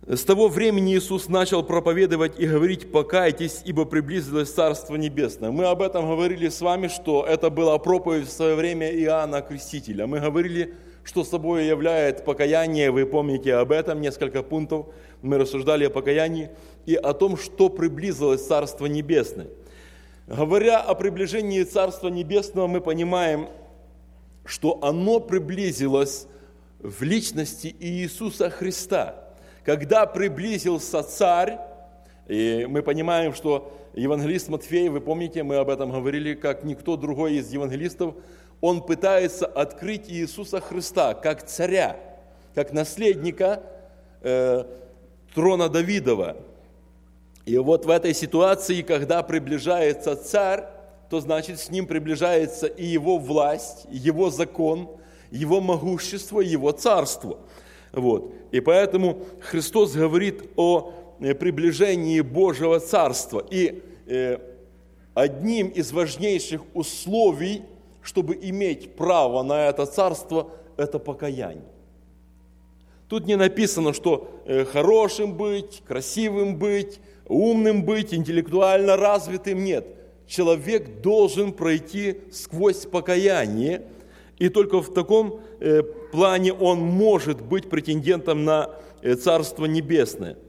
С того времени Иисус начал проповедовать и говорить: «Покайтесь, ибо приблизилось Царство Небесное». Мы об этом говорили с вами, что это была проповедь в свое время Иоанна Крестителя. Мы говорили, что собой является покаяние, вы помните об этом, несколько пунктов. Мы рассуждали о покаянии и о том, что приблизилось Царство Небесное. Говоря о приближении Царства Небесного, мы понимаем, что оно приблизилось в личности Иисуса Христа. Когда приблизился Царь, и мы понимаем, что евангелист Матфей, вы помните, мы об этом говорили, как никто другой из евангелистов, он пытается открыть Иисуса Христа как царя, как наследника трона Давидова. И вот в этой ситуации, когда приближается Царь, то значит с ним приближается и его власть, его закон, его могущество, его царство. Вот. И поэтому Христос говорит о приближении Божьего Царства. И одним из важнейших условий, чтобы иметь право на это царство, это покаяние. Тут не написано, что хорошим быть, красивым быть, умным быть, интеллектуально развитым. Нет. Человек должен пройти сквозь покаяние, и только в таком плане он может быть претендентом на Царство Небесное.